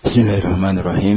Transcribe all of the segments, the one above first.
بسم الله الرحمن الرحيم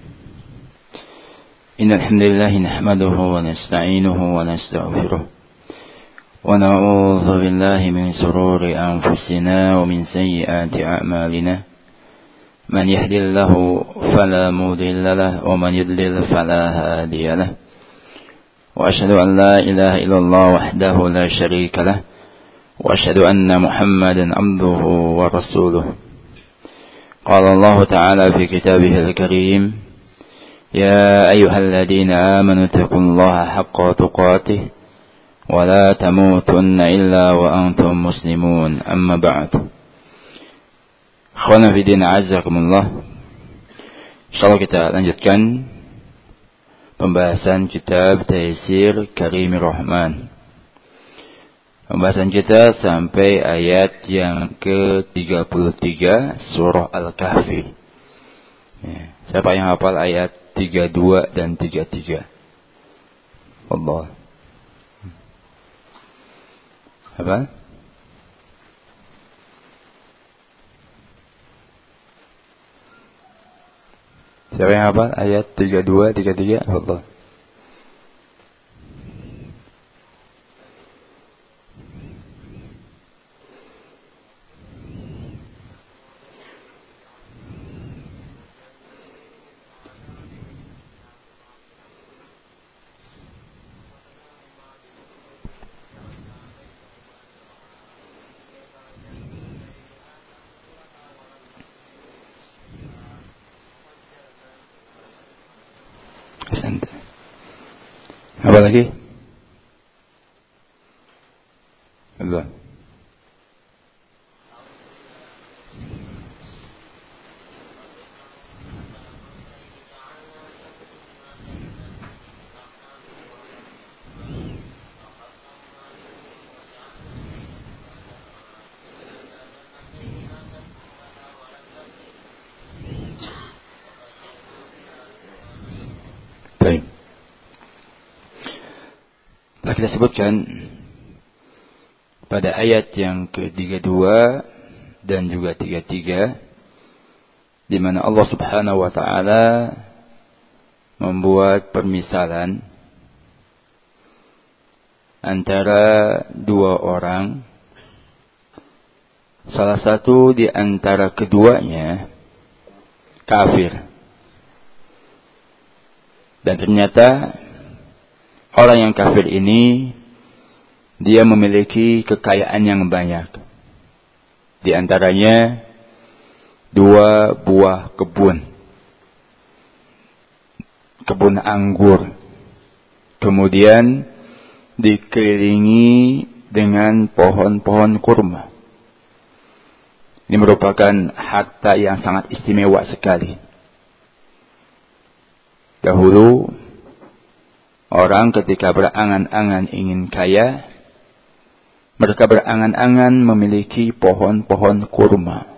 إن الحمد لله نحمده ونستعينه ونستغفره ونعوذ بالله من شرور أنفسنا ومن سيئات أعمالنا من يهد الله فلا مضل له ومن يضلل فلا هادي له وأشهد أن لا إله إلا الله وحده لا شريك له وأشهد أن محمدا عبده ورسوله قال الله تعالى في كتابه الكريم يا أيها الذين آمنوا اتقوا الله حق تقاته ولا تموتن إلا وأنتم مسلمون أما بعد Akhwana fi din a'azzakumullah. Insyaallah kita lanjutkan pembahasan kitab Taysir Karimir Rahman. Pembahasan kita sampai ayat yang ke-33 surah Al-Kahfi. Siapa yang hafal ayat 32 dan 33? Allah. Apa? Siapa yang hafal ayat 32, 33? Allah. Apa lagi? Allah. Baik. Kita sebutkan pada ayat yang ke-32 dan juga 33 di mana Allah Subhanahu wa taala membuat permisalan antara dua orang, salah satu di antara keduanya kafir, dan ternyata orang yang kafir ini dia memiliki kekayaan yang banyak. Di antaranya 2 buah kebun anggur. Kemudian dikelilingi dengan pohon-pohon kurma. Ini merupakan harta yang sangat istimewa sekali. Dahulu orang ketika berangan-angan ingin kaya, mereka berangan-angan memiliki pohon-pohon kurma.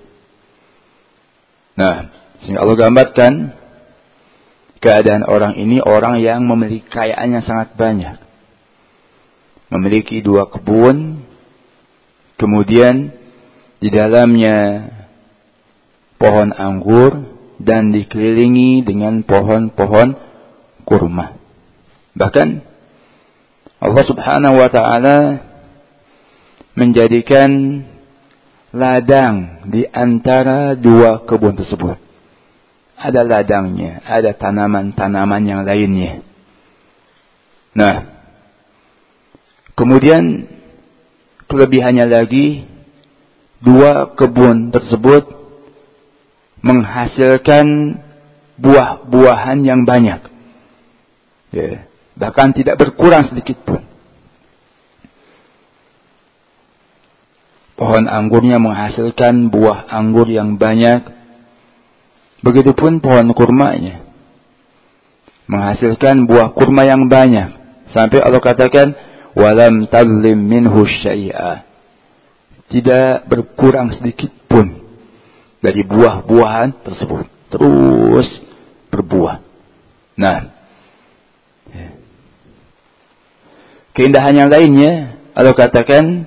Nah, sehingga Allah gambarkan keadaan orang ini, orang yang memiliki kekayaan yang sangat banyak. Memiliki 2 kebun, kemudian di dalamnya pohon anggur dan dikelilingi dengan pohon-pohon kurma. Bahkan Allah Subhanahu wa taala menjadikan ladang di antara 2 kebun tersebut. Ada ladangnya, ada tanaman-tanaman yang lainnya. Nah, kemudian kelebihannya lagi, 2 kebun tersebut menghasilkan buah-buahan yang banyak. Ya. Bahkan tidak berkurang sedikit pun. Pohon anggurnya menghasilkan buah anggur yang banyak. Begitupun pohon kurmanya menghasilkan buah kurma yang banyak. Sampai Allah katakan, walam tadlim minhu syai'a. Tidak berkurang sedikit pun dari buah-buahan tersebut. Terus berbuah. Nah, keindahan yang lainnya, Allah katakan,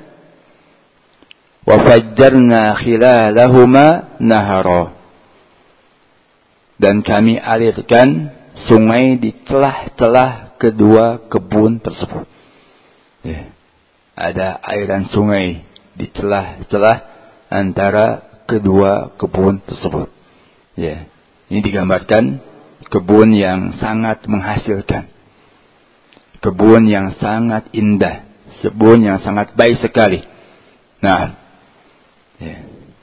wa fajjarna khilalahuma nahara. dan kami alirkan sungai di celah-celah kedua kebun tersebut. Ya. Ada aliran sungai di celah-celah antara kedua kebun tersebut. Ya. Ini digambarkan kebun yang sangat menghasilkan. Kebun yang sangat indah. Kebun yang sangat baik sekali. Nah. Ya.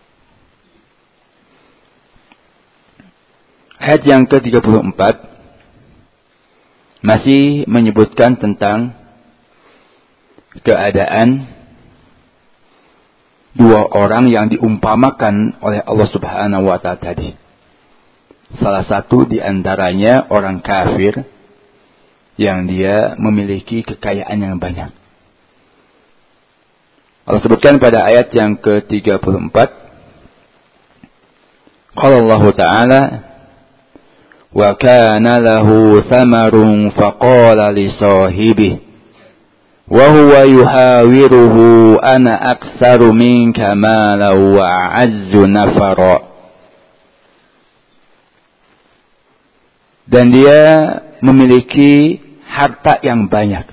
Ayat yang ke-34 masih menyebutkan tentang keadaan dua orang yang diumpamakan oleh Allah Subhanahu wa Ta'ala tadi. Salah satu di antaranya orang kafir yang dia memiliki kekayaan yang banyak. Allah sebutkan pada ayat yang ke-34, qala Allah Ta'ala, wa kana lahu samarun faqala li sahibihi wa huwa yuhawiruhu ana aktsaru minka malan wa a'azzu nafara. Dan dia memiliki harta yang banyak.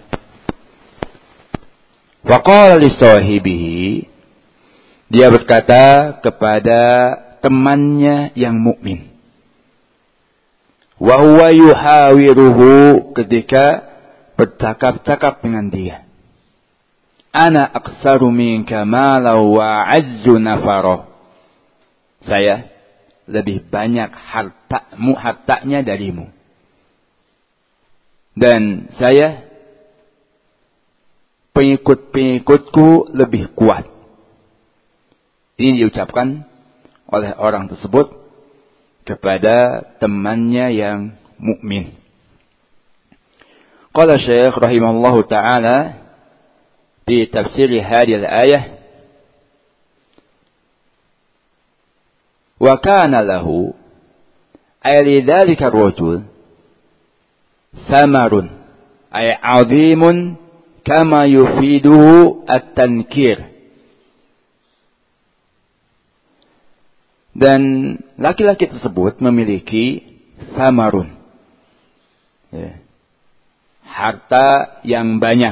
Wa qala li sahibihi, dia berkata kepada temannya yang mukmin. Wa huwa yuhawiruhu, ketika bercakap-cakap dengan dia. Ana aktsaru minka malan wa a'azzu nafara. Saya lebih banyak hartanya darimu. Dan saya, pengikut-pengikutku lebih kuat. Ini diucapkan oleh orang tersebut kepada temannya yang mukmin. Qala Syekh rahimahullahu ta'ala di tafsir hadhihi al-ayah, wa kana lahu ay lidzalika ar-rajul samarun ay 'azimun kama yufiduhu at-tankir. Dan laki-laki tersebut memiliki samarun, ya, harta yang banyak,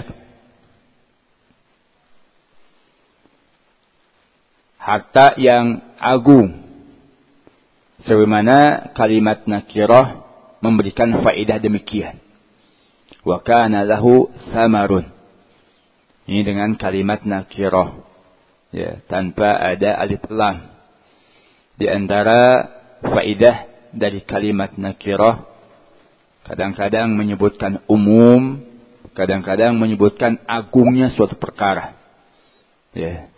harta yang agung, sebagaimana kalimat nakirah memberikan faedah demikian. Wa kana lahu samarun, ini dengan kalimat nakirah, ya, tanpa ada alif lam. Di antara faedah dari kalimat nakirah, kadang-kadang menyebutkan umum, kadang-kadang menyebutkan agungnya suatu perkara. Ya.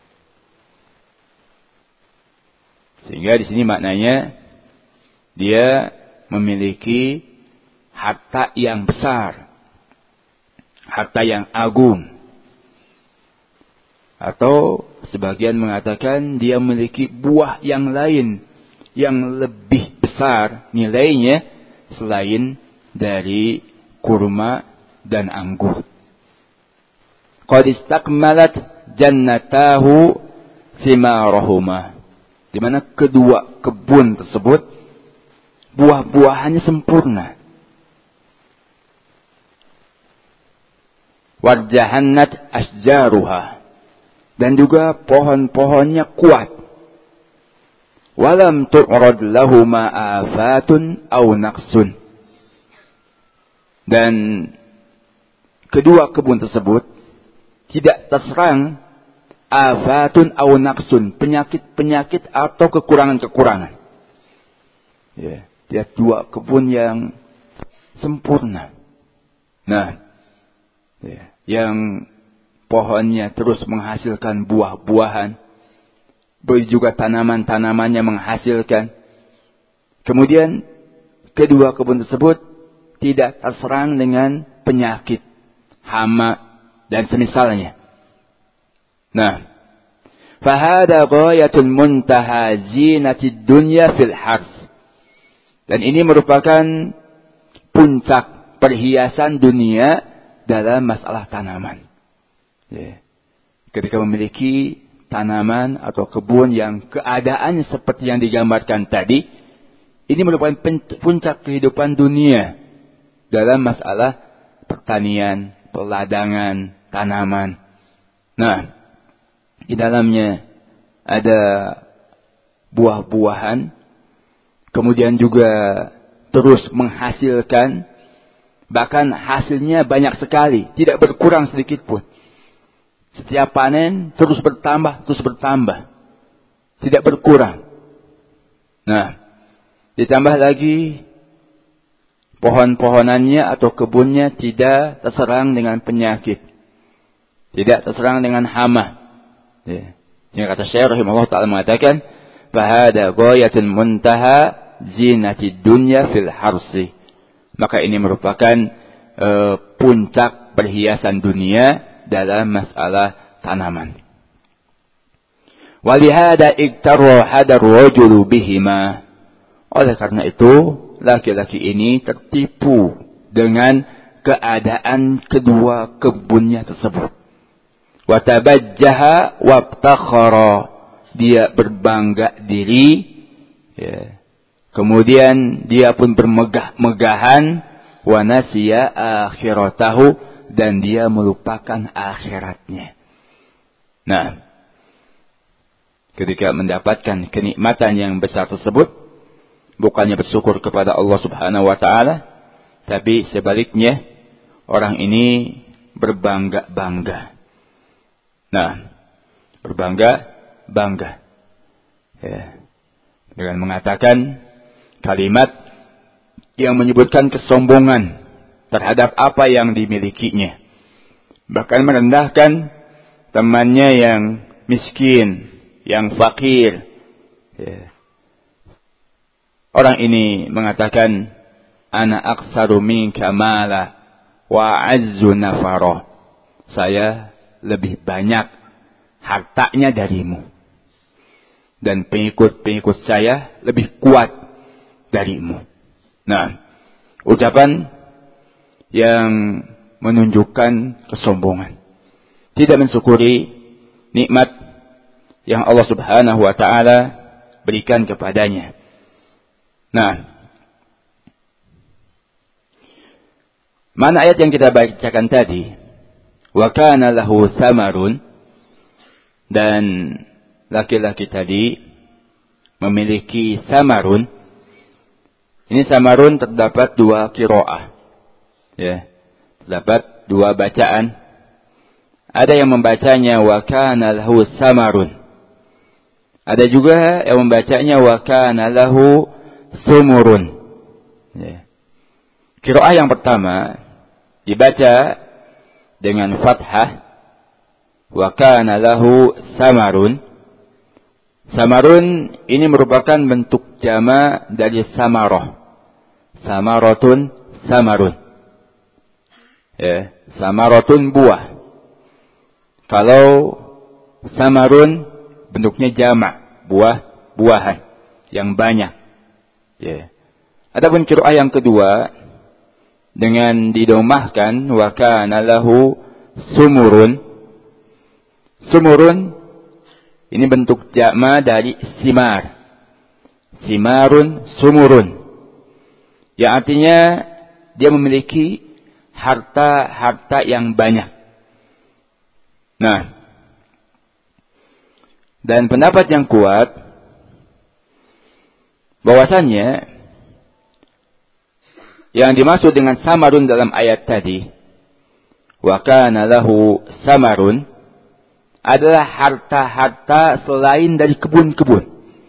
Sehingga di sini maknanya dia memiliki harta yang besar, harta yang agung. Atau sebagian mengatakan dia memiliki buah yang lain yang lebih besar nilainya selain dari kurma dan anggur. Qad istakmalat jannatahu thimarahuma, di mana kedua kebun tersebut buah-buahannya sempurna. Warjahannat asjaruha, dan juga pohon-pohonnya kuat. Walam tu'rad lahuma afatun aw naqsun, dan kedua kebun tersebut tidak terserang afatun aw naqsun, penyakit-penyakit atau kekurangan-kekurangan. Ya, dia dua kebun yang sempurna. Nah, ya, yang pohonnya terus menghasilkan buah-buahan, juga tanaman-tanamannya menghasilkan. Kemudian kedua kebun tersebut tidak terserang dengan penyakit, hama dan semisalnya. Nah, fahada ghayatul muntaha zinatid dunya fil hars, dan ini merupakan puncak perhiasan dunia dalam masalah tanaman. Ya. Ketika memiliki tanaman atau kebun yang keadaannya seperti yang digambarkan tadi, Ini merupakan puncak kehidupan dunia dalam masalah pertanian, peladangan, tanaman. Nah, di dalamnya ada buah-buahan, kemudian juga terus menghasilkan, bahkan hasilnya banyak sekali, tidak berkurang sedikit pun. Setiap panen terus bertambah, tidak berkurang. Nah, ditambah lagi pohon-pohonannya atau kebunnya tidak terserang dengan penyakit, tidak terserang dengan hama. Ya. Yang kata Syekh rahimahullah ta'ala mengatakan, "Fahada ghayatul muntaha zinatid dunya fil harsi." Maka ini merupakan puncak perhiasan dunia dalam masalah tanaman. Walihada iktarra hadar rajulu bihima. Oleh karena itu, laki-laki ini tertipu dengan keadaan kedua kebunnya tersebut. Watabajjaha wabtakhara. Dia berbangga diri. Ya. Kemudian dia pun bermegah-megahan. Wa nasiya akhiratahu. Dan dia melupakan akhiratnya. Nah, ketika mendapatkan kenikmatan yang besar tersebut, bukannya bersyukur kepada Allah Subhanahu wa ta'ala, tapi sebaliknya, orang ini berbangga-bangga. Nah, berbangga-bangga. Ya. Dengan mengatakan kalimat yang menyebutkan kesombongan terhadap apa yang dimilikinya. Bahkan merendahkan temannya yang miskin, yang fakir. Ya. Orang ini mengatakan, "Ana aksaru minka mala wa azzu nafara." Saya lebih banyak hartanya darimu. Dan pengikut-pengikut saya lebih kuat darimu. Nah, ucapan yang menunjukkan kesombongan. Tidak mensyukuri nikmat yang Allah Subhanahu wa ta'ala berikan kepadanya. Nah, mana ayat yang kita bacakan tadi? Wa kana lahu samarun. Dan laki-laki tadi memiliki samarun. Ini samarun terdapat dua qiraah. Ya, terdapat dua bacaan. Ada yang membacanya wa kana lahu samarun. Ada juga yang membacanya wa kana lahu sumurun. Ya. Qiraah yang pertama dibaca dengan fathah, wa kana lahu samarun. Samarun ini merupakan bentuk jama dari samarah. Samaratun, samarun. Ya, samaratun buah. Kalau samarun bentuknya jama, buah-buahan yang banyak. Ya. Adapun qiraah yang kedua dengan didomahkan wa kana lahu sumurun. Sumurun ini bentuk jama dari simar. Simarun, sumurun. Yang artinya dia memiliki harta-harta yang banyak. Nah, dan pendapat yang kuat bahwasannya yang dimaksud dengan samarun dalam ayat tadi, wa kana lahu samarun, adalah harta-harta selain dari kebun-kebun.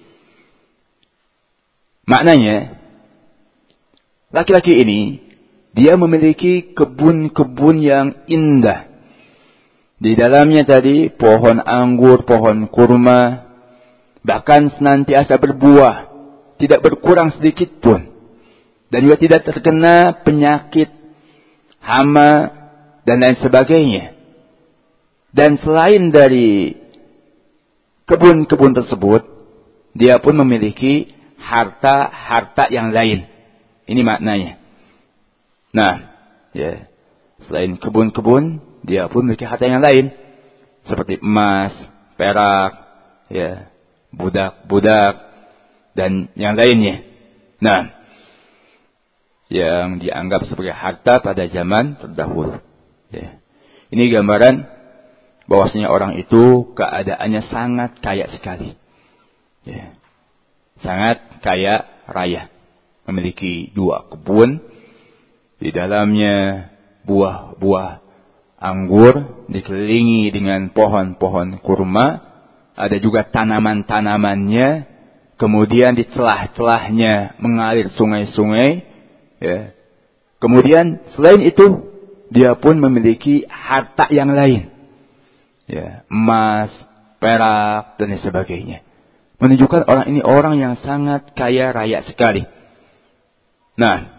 Maknanya, laki-laki ini dia memiliki kebun-kebun yang indah. Di dalamnya tadi pohon anggur, pohon kurma, bahkan senantiasa berbuah, tidak berkurang sedikit pun. Dan juga tidak terkena penyakit, hama, dan lain sebagainya. Dan selain dari kebun-kebun tersebut, dia pun memiliki harta-harta yang lain. Ini maknanya. Nah, ya, selain kebun-kebun, dia pun memiliki harta yang lain. Seperti emas, perak, ya, budak-budak, dan yang lainnya. Nah, yang dianggap sebagai harta pada zaman terdahulu. Ya. Ini gambaran bahwasanya orang itu keadaannya sangat kaya sekali. Ya. Sangat kaya raya. Memiliki 2 kebun. Di dalamnya buah-buah anggur. Dikelilingi dengan pohon-pohon kurma. Ada juga tanaman-tanamannya. Kemudian di celah-celahnya mengalir sungai-sungai. Ya. Kemudian selain itu, dia pun memiliki harta yang lain. Ya, emas, perak, dan sebagainya. Menunjukkan orang ini orang yang sangat kaya raya sekali. Nah,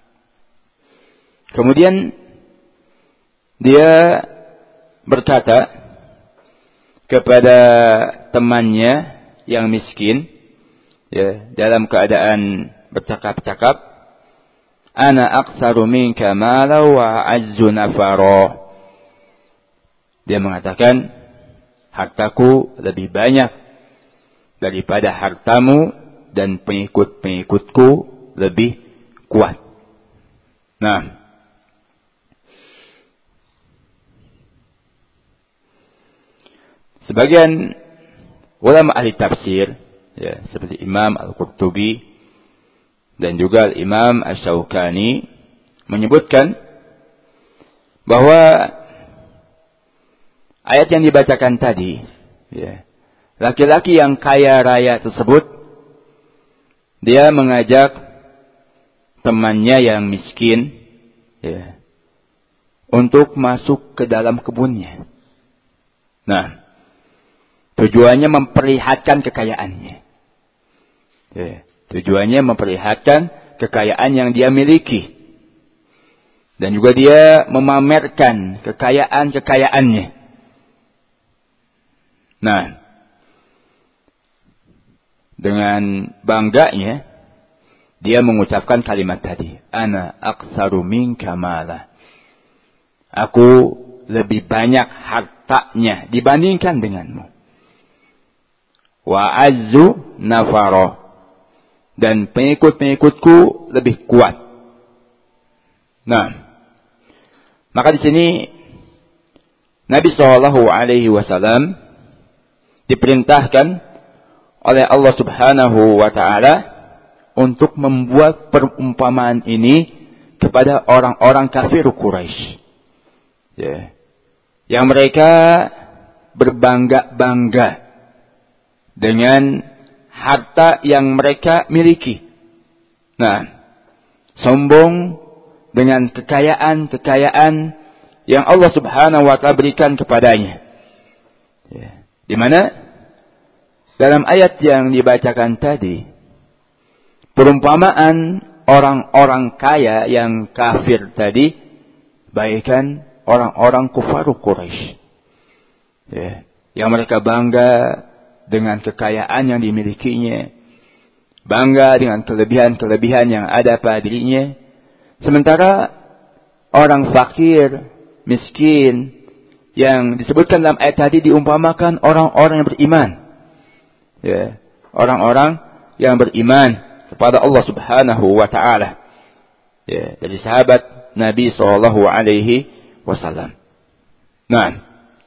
kemudian dia berkata kepada temannya yang miskin, ya, dalam keadaan bercakap-cakap, Ana aktsaru minka mala wa azzu nafara. Dia mengatakan, hartaku lebih banyak daripada hartamu dan pengikut-pengikutku lebih kuat. Nah, sebagian ulama ahli tafsir, ya, seperti Imam Al-Qurtubi dan juga Imam Asy-Syaukani menyebutkan bahwa ayat yang dibacakan tadi, ya, laki-laki yang kaya raya tersebut, dia mengajak temannya yang miskin, ya, untuk masuk ke dalam kebunnya. Nah, tujuannya memperlihatkan kekayaannya. Ya. Tujuannya memperlihatkan kekayaan yang dia miliki. Dan juga dia memamerkan kekayaan-kekayaannya. Nah, dengan bangganya, dia mengucapkan kalimat tadi. Ana aktsaru minka mala. Aku lebih banyak hartanya dibandingkan denganmu. Wa azzu nafara. Dan pengikut-pengikutku lebih kuat. Nah, maka di sini Nabi SAW diperintahkan oleh Allah Subhanahu wa Ta'ala untuk membuat perumpamaan ini kepada orang-orang kafir Quraisy. Ya. Yang mereka berbangga-bangga dengan harta yang mereka miliki. Nah, sombong dengan kekayaan-kekayaan yang Allah Subhanahu wa Ta'ala berikan kepadanya. Ya. Di mana dalam ayat yang dibacakan tadi, perumpamaan orang-orang kaya yang kafir tadi bagaikan orang-orang kufar Quraisy. Ya. Yang mereka bangga dengan kekayaan yang dimilikinya, bangga dengan kelebihan-kelebihan yang ada pada dirinya. Sementara orang fakir, miskin, yang disebutkan dalam ayat tadi diumpamakan orang-orang yang beriman. Ya, orang-orang yang beriman kepada Allah Subhanahu wa Ta'ala. Ya, dari sahabat Nabi SAW. Nah,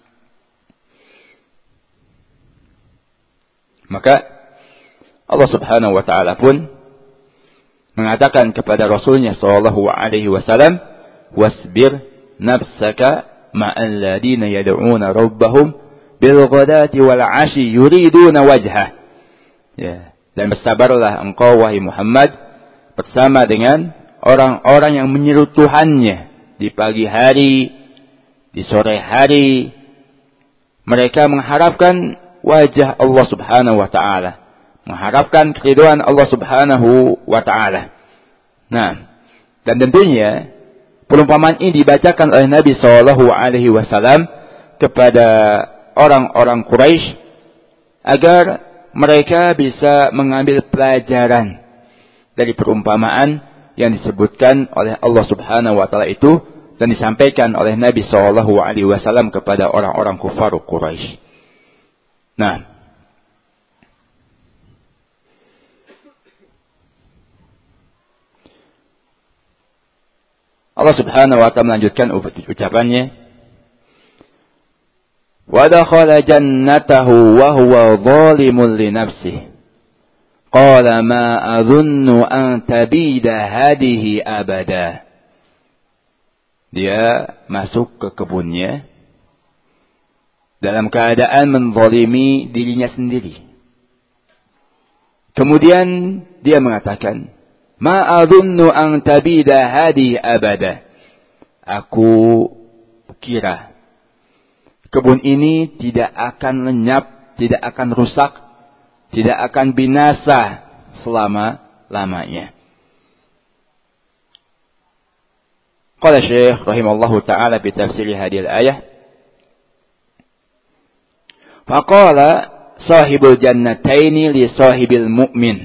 maka Allah Subhanahu wa Ta'ala pun mengatakan kepada Rasulnya sallallahu alaihi wasallam, "Wasbir nafsaka ma'al ladina yad'una rabbahum bil ghadati wal 'ashi yuriduna wajhah." Ya, dan bersabarlah engkau wahai Muhammad bersama dengan orang-orang yang menyeru Tuhannya di pagi hari, di sore hari. Mereka mengharapkan wajah Allah Subhanahu wa Ta'ala, mengharapkan keridhaan Allah Subhanahu wa Ta'ala. Nah, dan tentunya perumpamaan ini dibacakan oleh Nabi sallallahu alaihi wasallam kepada orang-orang Quraisy agar mereka bisa mengambil pelajaran dari perumpamaan yang disebutkan oleh Allah Subhanahu wa Ta'ala itu dan disampaikan oleh Nabi sallallahu alaihi wasallam kepada orang-orang kufar Quraisy. Nah, Allah Subhanahu wa ta'ala melanjutkan ucapannya, wa dakhala jannatahu wa huwa zalimun li nafsihi qala ma adhunnu an tabida hadhihi abada. Dia masuk ke kebunnya dalam keadaan menzalimi dirinya sendiri. Kemudian dia mengatakan, ma adhunnu an tabida hadhihi abada. Aku kira kebun ini tidak akan lenyap, tidak akan rusak, tidak akan binasa selama-lamanya. Qala Syekh rahimallahu ta'ala bi tafsir hadhihi al-ayah, faqala sahibul jannataini li sahibil mu'min.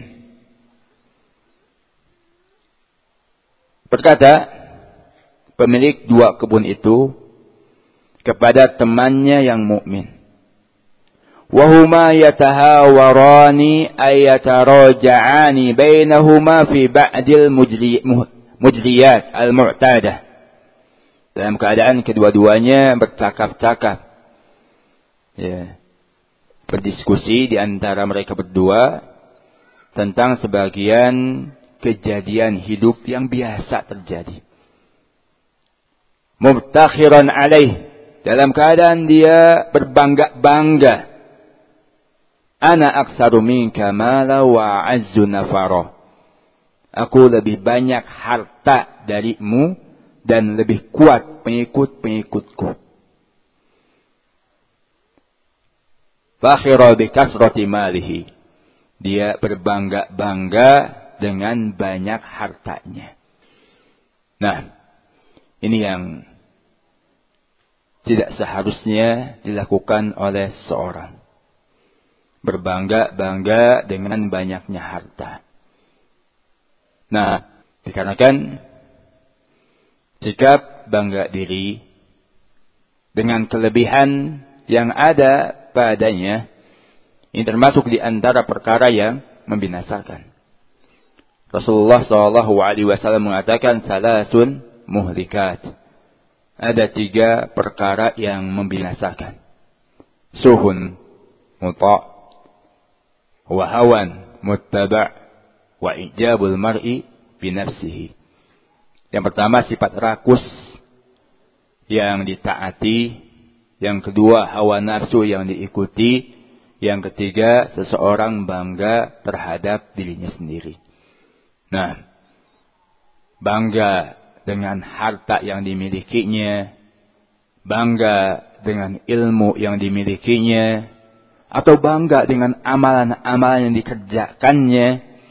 Berkata pemilik dua kebun itu kepada temannya yang mukmin, wa huma yatahawarani ay yataraja'ani bainahuma fi ba'dil mujliyat al-mu'tadah. Dalam keadaan kedua-duanya bercakap-cakap, ya, berdiskusi di antara mereka berdua tentang sebagian kejadian hidup yang biasa terjadi. Mubtakhiran alaih, dalam keadaan dia berbangga-bangga. Ana aktsaru minka mala wa azzu nafara. Aku lebih banyak harta darimu dan lebih kuat pengikut-pengikutku. Fakhira bi kasrati malihi. Dia berbangga-bangga dengan banyak hartanya. Nah, ini yang tidak seharusnya dilakukan oleh seseorang. Berbangga-bangga dengan banyaknya harta. Nah, dikarenakan sikap bangga diri dengan kelebihan yang ada padanya, ini termasuk di antara perkara yang membinasakan. Rasulullah SAW mengatakan, salasun muhlikat. Ada 3 perkara yang membinasakan. Suhun muta' wa hawan muttaba' wa ijabul mar'i binafsihi. Yang pertama sifat rakus yang ditaati, yang kedua hawa nafsu yang diikuti, yang ketiga seseorang bangga terhadap dirinya sendiri. Nah, bangga dengan harta yang dimilikinya, bangga dengan ilmu yang dimilikinya, atau bangga dengan amalan-amalan yang dikerjakannya,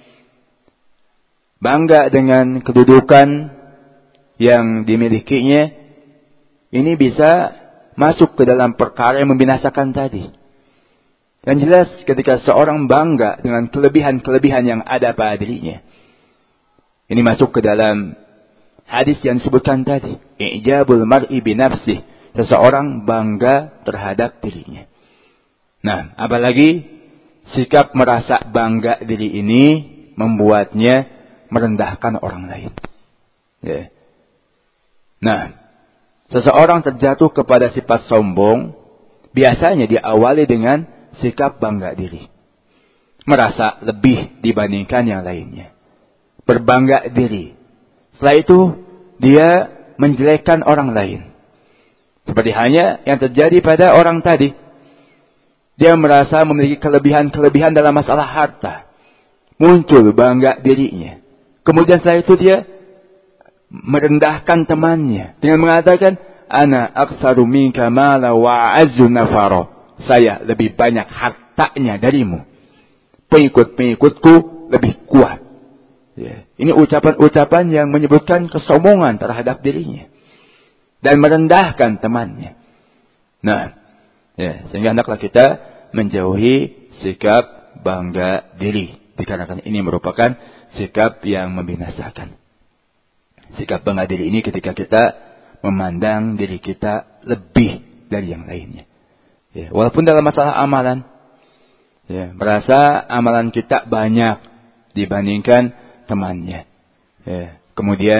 bangga dengan kedudukan yang dimilikinya, ini bisa masuk ke dalam perkara yang membinasakan tadi. Yang jelas ketika seorang bangga dengan kelebihan-kelebihan yang ada pada dirinya, ini masuk ke dalam hadis yang disebutkan tadi, ijabul mar'i binafsih, seseorang bangga terhadap dirinya. Nah, apalagi sikap merasa bangga diri ini membuatnya merendahkan orang lain. Ya. Nah, seseorang terjatuh kepada sifat sombong, biasanya diawali dengan sikap bangga diri. Merasa lebih dibandingkan yang lainnya. Berbangga diri. Setelah itu, dia menjelekkan orang lain. Seperti hanya yang terjadi pada orang tadi. Dia merasa memiliki kelebihan-kelebihan dalam masalah harta. Muncul bangga dirinya. Kemudian setelah itu dia merendahkan temannya. Dengan mengatakan, Ana aktsaru minka mala wa azzu nafara. Saya lebih banyak hartanya darimu. Pengikut-pengikutku lebih kuat. Ya. Ini ucapan-ucapan yang menyebutkan kesombongan terhadap dirinya. Dan merendahkan temannya. Nah, ya, sehingga hendaklah kita menjauhi sikap bangga diri. Dikarenakan ini merupakan sikap yang membinasakan. Sikap bangga diri ini ketika kita memandang diri kita lebih dari yang lainnya. Ya, walaupun dalam masalah amalan, ya, merasa amalan kita banyak dibandingkan temannya. Ya, kemudian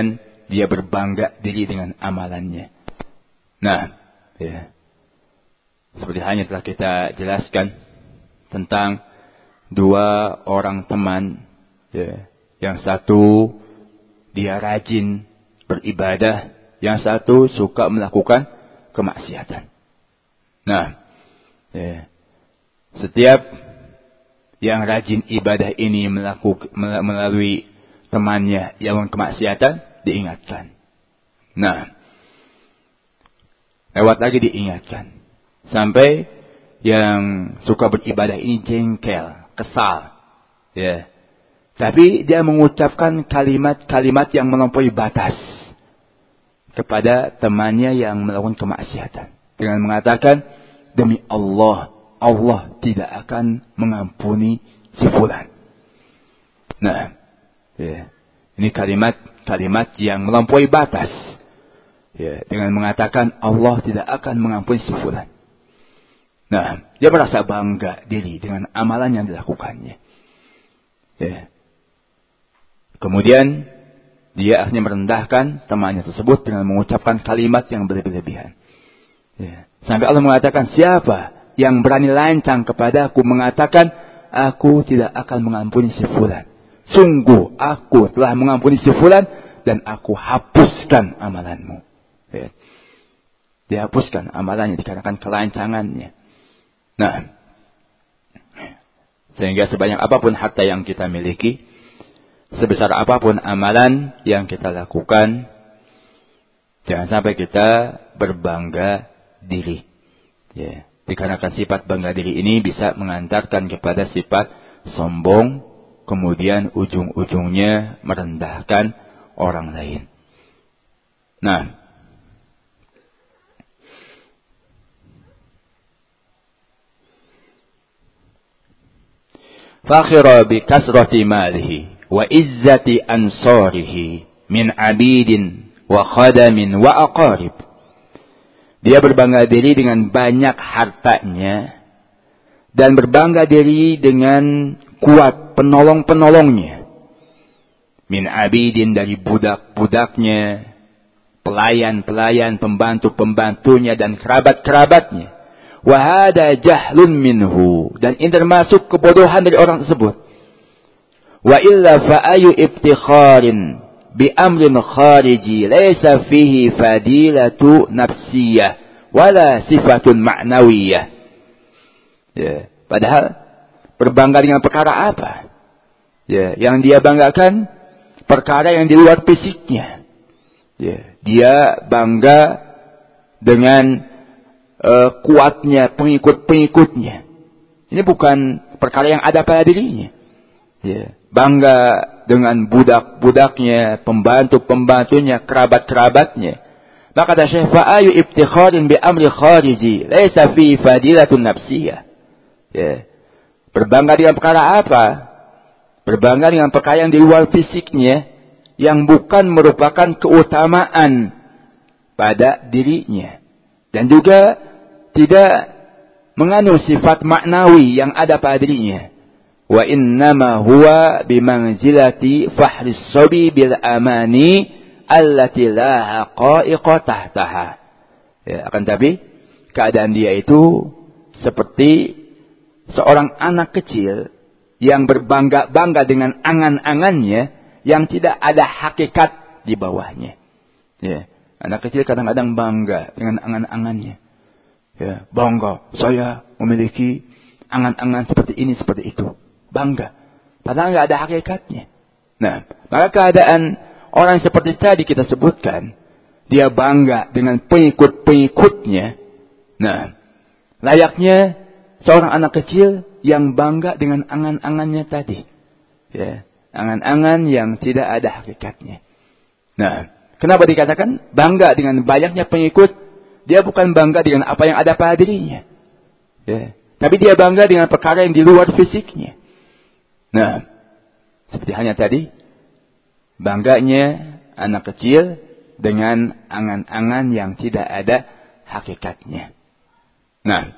dia berbangga diri dengan amalannya. Nah, ya. Seperti halnya telah kita jelaskan tentang dua orang teman, ya. Yang satu dia rajin beribadah, yang satu suka melakukan kemaksiatan. Nah, ya. Setiap yang rajin ibadah ini melalui temannya yang kemaksiatan diingatkan. Nah, lewat lagi diingatkan. Sampai yang suka beribadah ini jengkel, kesal. Ya. Tapi dia mengucapkan kalimat-kalimat yang melampaui batas kepada temannya yang melakukan kemaksiatan. Dengan mengatakan, demi Allah, Allah tidak akan mengampuni si fulan. Nah, ya. Ini kalimat-kalimat yang melampaui batas. Ya, dengan mengatakan Allah tidak akan mengampuni si fulan. Nah, dia merasa bangga diri dengan amalan yang dilakukannya. Ya. Kemudian dia akhirnya merendahkan temannya tersebut dengan mengucapkan kalimat yang berlebihan. Ya. Sampai Allah mengatakan, siapa yang berani lancang kepadaku mengatakan, aku tidak akan mengampuni si fulan. Sungguh aku telah mengampuni si fulan dan aku hapuskan amalanmu. Ya. Dihapuskan amalannya dikarenakan kelancangannya. Nah, sehingga sebanyak apapun harta yang kita miliki, sebesar apapun amalan yang kita lakukan, jangan sampai kita berbangga diri. Ya. Dikarenakan sifat bangga diri ini bisa mengantarkan kepada sifat sombong, kemudian ujung-ujungnya merendahkan orang lain. Nah, fakhira bi kasrati malihi wa izzati ansarihi min abidin wa khadamin wa aqarib. Dia berbangga diri dengan banyak hartanya dan berbangga diri dengan kuat penolong-penolongnya. Min abidin, dari budak-budaknya, pelayan-pelayan, pembantu-pembantunya dan kerabat-kerabatnya. Wa hada jahlun minhu, dan ini termasuk kebodohan dari orang tersebut. Wa illa fa ayu ibtikharin bi amrin khariji laysa fihi fadilatu nafsiyah wala sifatun ma'nawiyah. Ya, padahal berbangga dengan perkara apa? Ya, yang dia banggakan perkara yang di luar fisiknya. Ya, dia bangga dengan kuatnya pengikut-pengikutnya. Ini bukan perkara yang ada pada dirinya. Ya, bangga dengan budak-budaknya, pembantu-pembantunya, kerabat-kerabatnya. Maka kata Syekh, fa'ayu ibtikharin bi amri khariji laisa fi fadilatun nafsiyah. Ya. Berbangga dengan perkara apa? Berbangga dengan perkara yang di luar fisiknya, yang bukan merupakan keutamaan pada dirinya. Dan juga tidak mengandung sifat maknawi yang ada pada dirinya. Wa innama huwa bimanzilati fahris sabi bil amani allati la haqa'iqa tahtaha. Ya, akan tapi keadaan dia itu seperti seorang anak kecil yang berbangga-bangga dengan angan-angannya yang tidak ada hakikat di bawahnya. Ya, anak kecil kadang-kadang bangga dengan angan-angannya. Ya, bangga, saya memiliki angan-angan seperti ini, seperti itu. Bangga. Padahal nggak ada hakikatnya. Nah, maka keadaan orang seperti tadi kita sebutkan, dia bangga dengan pengikut-pengikutnya. Nah, layaknya seorang anak kecil yang bangga dengan angan-angannya tadi. Ya, angan-angan yang tidak ada hakikatnya. Nah, kenapa dikatakan bangga dengan banyaknya pengikut? Dia bukan bangga dengan apa yang ada pada dirinya. Ya, tapi dia bangga dengan perkara yang di luar fisiknya. Nah, seperti halnya tadi, bangganya anak kecil dengan angan-angan yang tidak ada hakikatnya. Nah,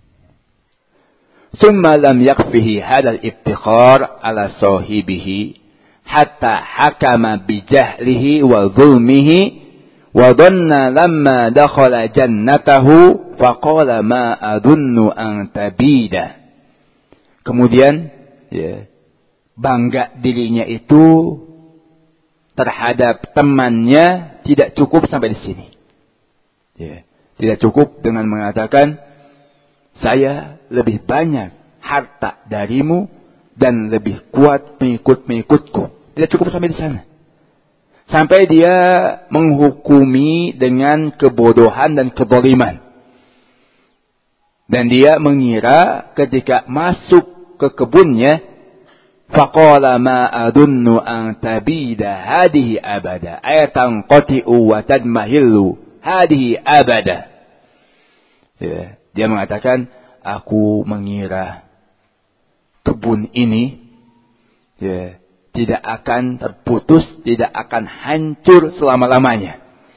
summa lam yakfihi hadal ibtikhar ala sahibihi hatta hakama bijahlihi wa zulmihi wa dhanna lamma dakhala jannatahu faqala ma adunnu an tabida. Kemudian bangga dirinya itu terhadap temannya tidak cukup sampai di sini. Tidak cukup dengan mengatakan saya lebih banyak harta darimu dan lebih kuat pengikut-pengikutku. Tidak cukup sampai di sana. Sampai dia menghukumi dengan kebodohan dan kezaliman. Dan dia mengira ketika masuk ke kebunnya, faqala ma adunnu an tabida hadihi abada ayatan qati'u wa tadmahillu hadihi abada. Dia mengatakan, aku mengira kebun ini tidak akan terputus, tidak akan hancur selama-lamanya.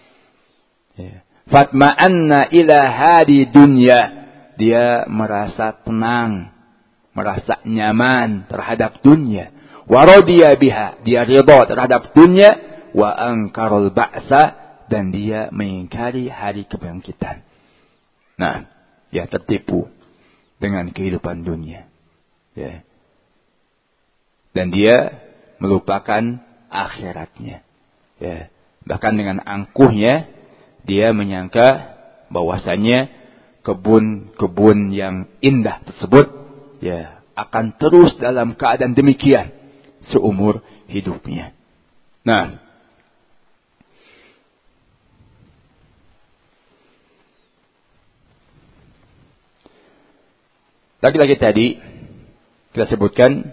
Fatma'anna ila hadi dunya. Dia merasa tenang, merasa nyaman terhadap dunia. Wa radiya biha. Dia ridha terhadap dunia. Wa ankarul ba'sa. Dan dia mengingkari hari kebangkitan. Nah, dia tertipu dengan kehidupan dunia. Dan dia melupakan akhiratnya. Bahkan dengan angkuhnya, dia menyangka bahwasanya kebun-kebun yang indah tersebut akan terus dalam keadaan demikian seumur hidupnya. Nah, laki-laki tadi kita sebutkan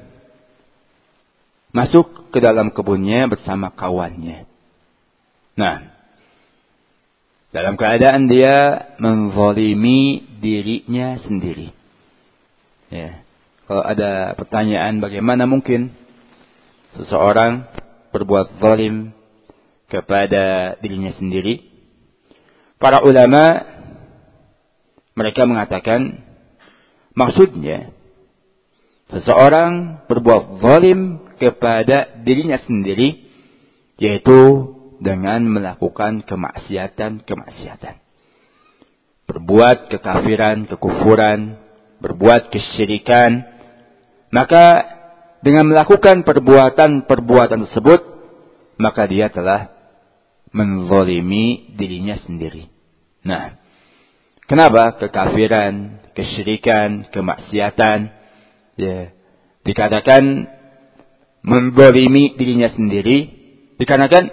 masuk ke dalam kebunnya bersama kawannya. Nah, dalam keadaan dia menzalimi dirinya sendiri. Kalau ada pertanyaan bagaimana mungkin seseorang berbuat zalim kepada dirinya sendiri, para ulama mereka mengatakan maksudnya seseorang berbuat zalim kepada dirinya sendiri yaitu dengan melakukan kemaksiatan-kemaksiatan. Berbuat kekafiran, kekufuran, berbuat kesyirikan. Maka dengan melakukan perbuatan-perbuatan tersebut, maka dia telah menzalimi dirinya sendiri. Nah, kenapa kekafiran, kesyirikan, kemaksiatan dikatakan menzalimi dirinya sendiri? Dikarenakan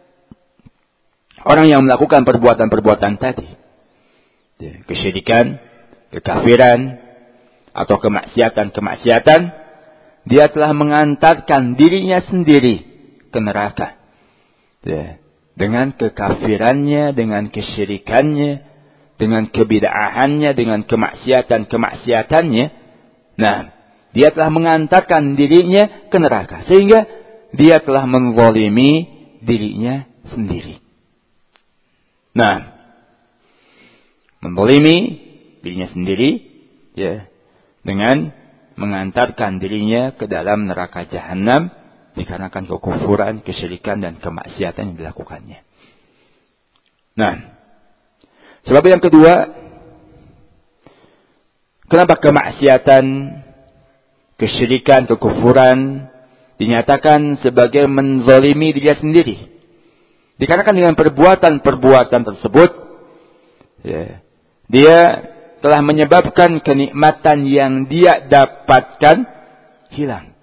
orang yang melakukan perbuatan-perbuatan tadi, kesyirikan, kekafiran, atau kemaksiatan-kemaksiatan, dia telah mengantarkan dirinya sendiri ke neraka. Dengan kekafirannya, dengan kesyirikannya, dengan kebid'ahannya, dengan kemaksiatan-kemaksiatannya. Nah, dia telah mengantarkan dirinya ke neraka. Sehingga dia telah menzalimi dirinya sendiri. Nah, menzalimi dirinya sendiri dengan mengantarkan dirinya ke dalam neraka jahanam dikarenakan kekufuran, kesyirikan dan kemaksiatan yang dilakukannya. Nah, sebab yang kedua, kenapa kemaksiatan, kesyirikan, kekufuran dinyatakan sebagai menzalimi dirinya sendiri? Dikarenakan dengan perbuatan-perbuatan tersebut, dia telah menyebabkan kenikmatan yang dia dapatkan hilang.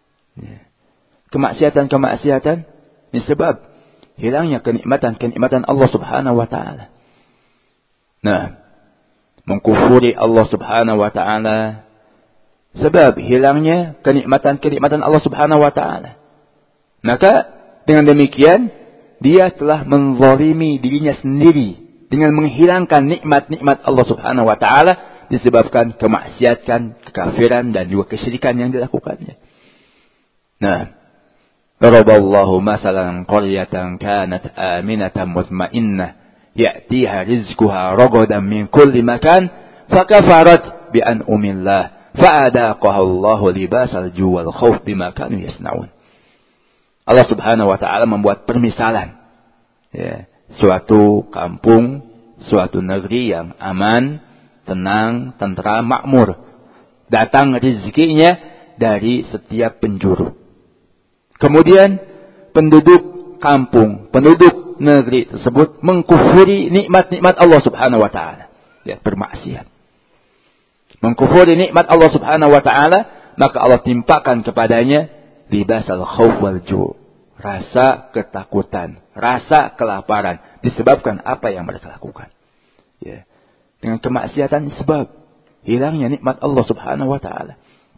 Kemaksiatan-kemaksiatan ini sebab hilangnya kenikmatan-kenikmatan Allah Subhanahu wa taala. Nah, mengkufuri Allah Subhanahu wa taala sebab hilangnya kenikmatan-kenikmatan Allah Subhanahu wa taala. Maka dengan demikian dia telah menzalimi dirinya sendiri dengan menghilangkan nikmat-nikmat Allah Subhanahu wa taala disebabkan kemaksiatan, kekafiran dan juga kesyirikan yang dilakukannya. Nah, daraballahu masalan qaryatan kanat aminatan mutmainnah ya'tiha rizquha ragadan min kulli makan fakafarat bi an'amillah fa'adaqaha Allahu libasal ju' wal khauf bima kanu yasnaun. Allah Subhanahu wa taala membuat permisalan. Ya, suatu kampung, suatu negeri yang aman, tenang, tentram, makmur. Datang rezekinya dari setiap penjuru. Kemudian penduduk kampung, penduduk negeri tersebut mengkufuri nikmat-nikmat Allah Subhanahu wa taala. Ya, bermaksiat. Mengkufuri nikmat Allah Subhanahu wa taala, maka Allah timpakan kepadanya libasal khauf wal ju'. Rasa ketakutan, rasa kelaparan disebabkan apa yang mereka lakukan. Ya. Dengan kemaksiatan sebab hilangnya nikmat Allah Subhanahu wa taala.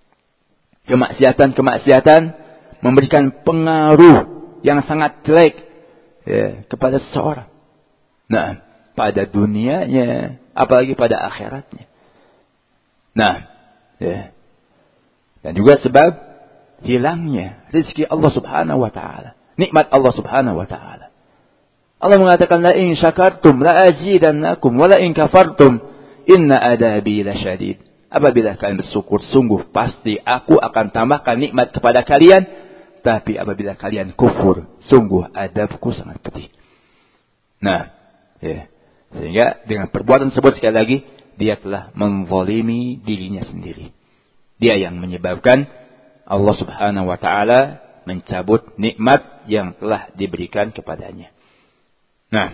Kemaksiatan memberikan pengaruh yang sangat jelek ya, kepada seseorang. Nah, pada dunianya, apalagi pada akhiratnya. Nah, ya. Dan juga sebab hilangnya rezeki Allah Subhanahu wa taala, nikmat Allah Subhanahu wa taala. Allah mengatakan la in syakartum la azidannakum wa la in kafartum inna adabi lasyadid. Apabila kalian bersyukur, sungguh pasti aku akan tambahkan nikmat kepada kalian, tapi apabila kalian kufur, sungguh adabku sangat pedih. Nah, ya. Sehingga dengan perbuatan tersebut sekali lagi dia telah menzalimi dirinya sendiri. Dia yang menyebabkan Allah Subhanahu wa taala mencabut nikmat yang telah diberikan kepadanya. Nah,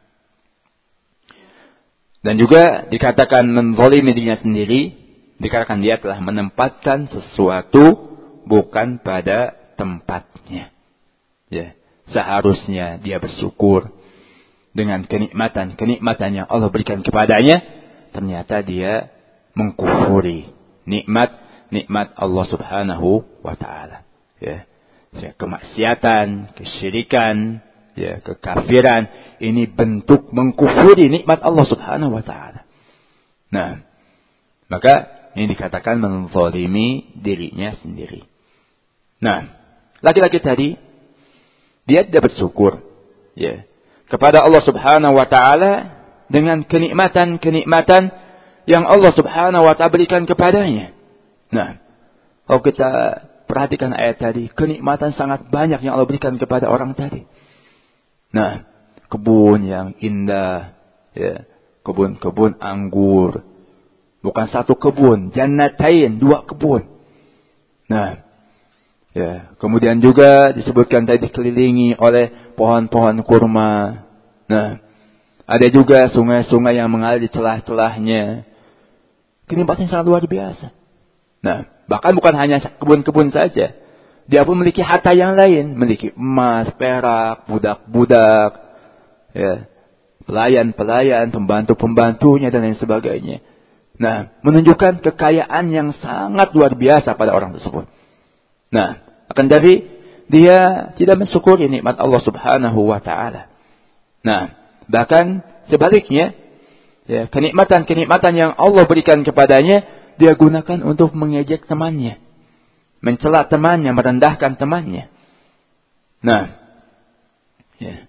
dan juga dikatakan menzalimi dirinya sendiri, dikatakan dia telah menempatkan sesuatu bukan pada tempatnya. Ya, seharusnya dia bersyukur dengan kenikmatan yang Allah berikan kepadanya, ternyata dia mengkufuri nikmat Allah Subhanahu wa taala. Ya. Kemaksiatan, kesyirikan, ya, kekafiran ini bentuk mengkufuri nikmat Allah Subhanahu wa taala. Nah, maka ini dikatakan menzalimi dirinya sendiri. Nah, laki-laki tadi dia tidak bersyukur ya kepada Allah Subhanahu wa taala dengan kenikmatan yang Allah Subhanahu wa taala berikan kepadanya. Nah, kalau kita perhatikan ayat tadi, kenikmatan sangat banyak yang Allah berikan kepada orang tadi. Nah, kebun yang indah, ya, kebun anggur. Bukan satu kebun, jannatain, 2 kebun. Nah, ya, kemudian juga disebutkan tadi dikelilingi oleh pohon-pohon kurma. Nah, ada juga sungai-sungai yang mengalir di celah-celahnya. Kenikmatan sangat luar biasa. Nah, bahkan bukan hanya kebun-kebun saja. Dia pun memiliki harta yang lain. Memiliki emas, perak, budak-budak, ya, pelayan-pelayan, pembantu-pembantunya, dan lain sebagainya. Nah, menunjukkan kekayaan yang sangat luar biasa pada orang tersebut. Nah, akan dari dia tidak mensyukuri nikmat Allah Subhanahu wa ta'ala. Nah, bahkan sebaliknya, ya, kenikmatan yang Allah berikan kepadanya, dia gunakan untuk mengejek temannya. Mencela temannya, merendahkan temannya. Nah, ya.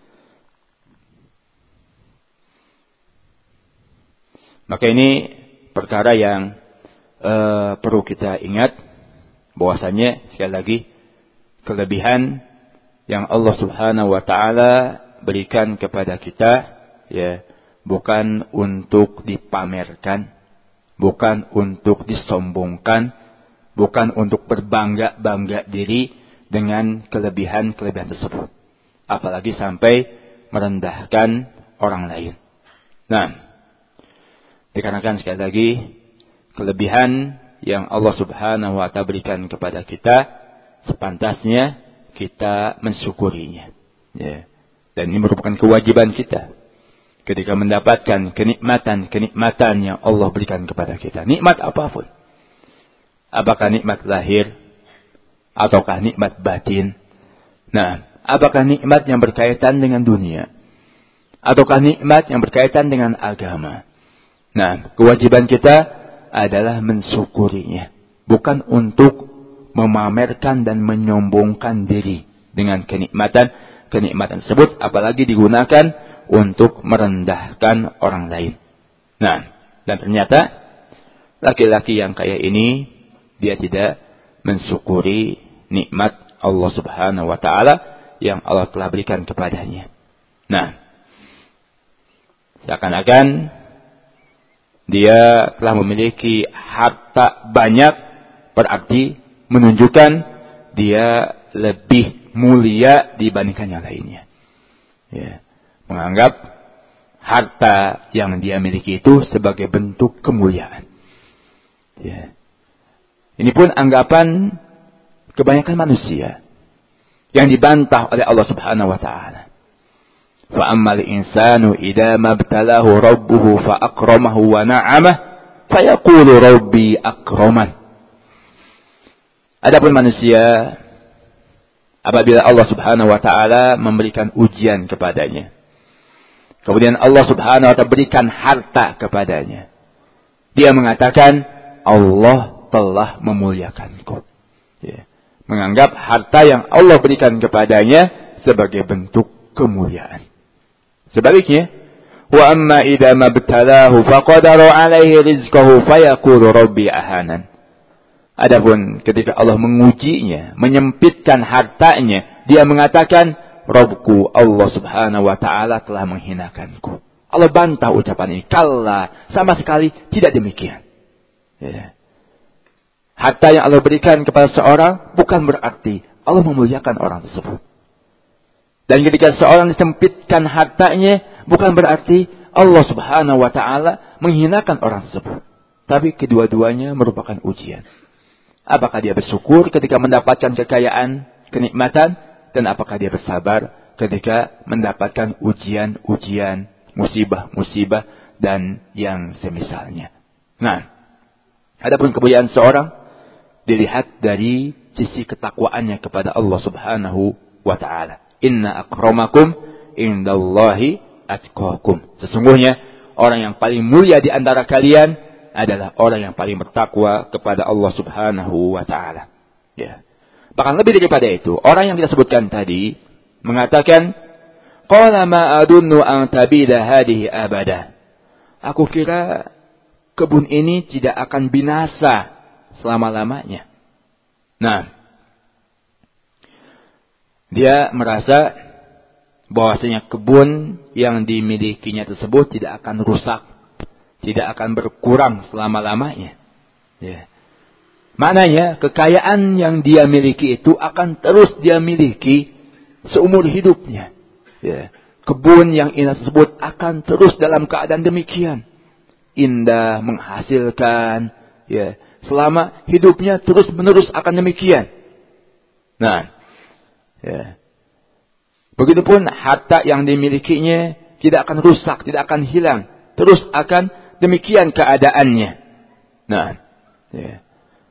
Maka ini perkara yang perlu kita ingat. Bahwasanya, sekali lagi, kelebihan yang Allah Subhanahu wa ta'ala berikan kepada kita, ya, bukan untuk dipamerkan, bukan untuk disombongkan, bukan untuk berbangga-bangga diri dengan kelebihan-kelebihan tersebut. Apalagi sampai merendahkan orang lain. Nah, dikarenakan sekali lagi, kelebihan yang Allah Subhanahu wa ta'ala berikan kepada kita, sepantasnya kita mensyukurinya. Ya. Dan ini merupakan kewajiban kita ketika mendapatkan kenikmatan yang Allah berikan kepada kita. Nikmat apapun. Apakah nikmat lahir ataukah nikmat batin? Nah, apakah nikmat yang berkaitan dengan dunia ataukah nikmat yang berkaitan dengan agama? Nah, kewajiban kita adalah mensyukurinya, bukan untuk memamerkan dan menyombongkan diri dengan kenikmatan tersebut, apalagi digunakan untuk merendahkan orang lain. Nah, dan ternyata laki-laki yang kaya ini dia tidak mensyukuri nikmat Allah Subhanahu wa ta'ala yang Allah telah berikan kepadanya. Nah, seakan-akan dia telah memiliki harta banyak, berarti menunjukkan dia lebih mulia dibandingkan yang lainnya. Ya, menganggap harta yang dia miliki itu sebagai bentuk kemuliaan. Ya. Ini pun anggapan kebanyakan manusia yang dibantah oleh Allah Subhanahu wa ta'ala. Fa ammal insanu idza mabtalahu rabbuhu fa akramahu wa na'amah fa yaqulu rabbi akraman. Adapun manusia apabila Allah Subhanahu wa ta'ala memberikan ujian kepadanya, kemudian Allah Subhanahu wa ta'ala berikan harta kepadanya, dia mengatakan Allah telah memuliakanku. Ya. Menganggap harta yang Allah berikan kepadanya sebagai bentuk kemuliaan. Sebaliknya, wa amma idza mabtalahu faqadara alaihi rizqahu fayaqulu rabbi ahanan. Adapun ketika Allah mengujinya, menyempitkan hartanya, dia mengatakan, Rabbku Allah Subhanahu wa ta'ala telah menghinakanku. Allah bantah ucapan ini. Kalla, sama sekali tidak demikian. Ya. Harta yang Allah berikan kepada seorang bukan berarti Allah memuliakan orang tersebut. Dan ketika seorang disempitkan hartanya bukan berarti Allah Subhanahu wa ta'ala menghinakan orang tersebut. Tapi kedua-duanya merupakan ujian. Apakah dia bersyukur ketika mendapatkan kekayaan, kenikmatan, dan apakah dia bersabar ketika mendapatkan ujian-ujian, musibah-musibah, dan yang semisalnya. Nah, adapun kemuliaan seorang dilihat dari sisi ketakwaannya kepada Allah Subhanahu wa ta'ala. Inna akramakum indallahi atqakum. Sesungguhnya orang yang paling mulia di antara kalian adalah orang yang paling bertakwa kepada Allah Subhanahu wa ta'ala. Ya. Bahkan lebih daripada itu, orang yang kita sebutkan tadi mengatakan, qala ma adunnu an tabida hadhihi abada. Aku kira kebun ini tidak akan binasa selama-lamanya. Nah, dia merasa bahwasanya kebun yang dimilikinya tersebut tidak akan rusak, tidak akan berkurang selama-lamanya. Ya. Maknanya kekayaan yang dia miliki itu akan terus dia miliki seumur hidupnya. Ya. Kebun yang indah tersebut akan terus dalam keadaan demikian. Indah, menghasilkan. Ya. Selama hidupnya terus menerus akan demikian. Nah. Ya. Begitupun harta yang dimilikinya tidak akan rusak, tidak akan hilang. Terus akan demikian keadaannya. Nah. Ya.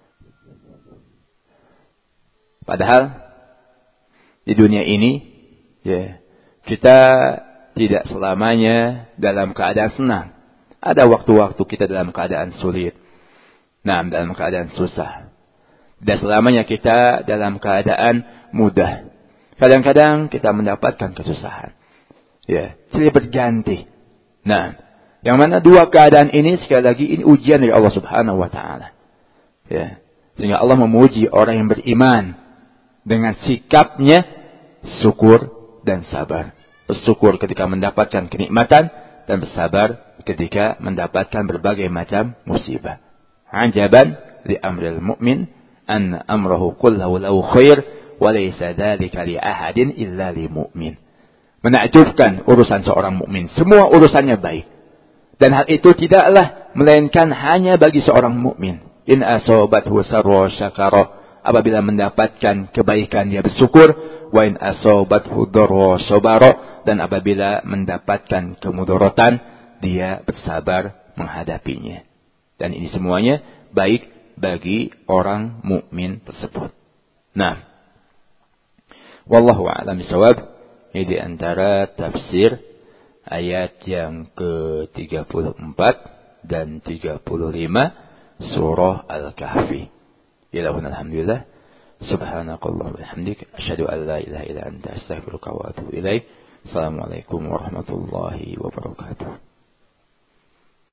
Padahal di dunia ini, ya, kita tidak selamanya dalam keadaan senang. Ada waktu-waktu kita dalam keadaan sulit. Nah, dalam keadaan susah. Tidak selamanya kita dalam keadaan mudah. Kadang-kadang kita mendapatkan kesusahan. Ya, silih berganti. Nah, yang mana dua keadaan ini sekali lagi ini ujian dari Allah Subhanahu wa ta'ala. Ya, sehingga Allah memuji orang yang beriman dengan sikapnya syukur dan sabar. Bersyukur ketika mendapatkan kenikmatan dan bersabar ketika mendapatkan berbagai macam musibah. Ajaban li amril mu'min anna amrahu kullahu lahu khair wa laysa dzalika li ahadin illa li mu'min. Menakjubkan urusan seorang mukmin, semua urusannya baik. Dan hal itu tidaklah melainkan hanya bagi seorang mukmin. In asabathu sarra syakara. Apabila mendapatkan kebaikan dia bersyukur, wa in asabathu dharra sabara, dan apabila mendapatkan kemudaratan dia bersabar menghadapinya. Dan ini semuanya baik bagi orang mukmin tersebut. Nah, wallahu a'lam bishawab. Ini di antara tafsir ayat yang ke-34 dan 35 surah Al-Kahfi. Ilahun alhamdulillah. Subhanakallah wa bihamdik. Asyhadu an la ilaha illa anta astaghfiruka wa atubu ilaik. Assalamualaikum warahmatullahi wabarakatuh.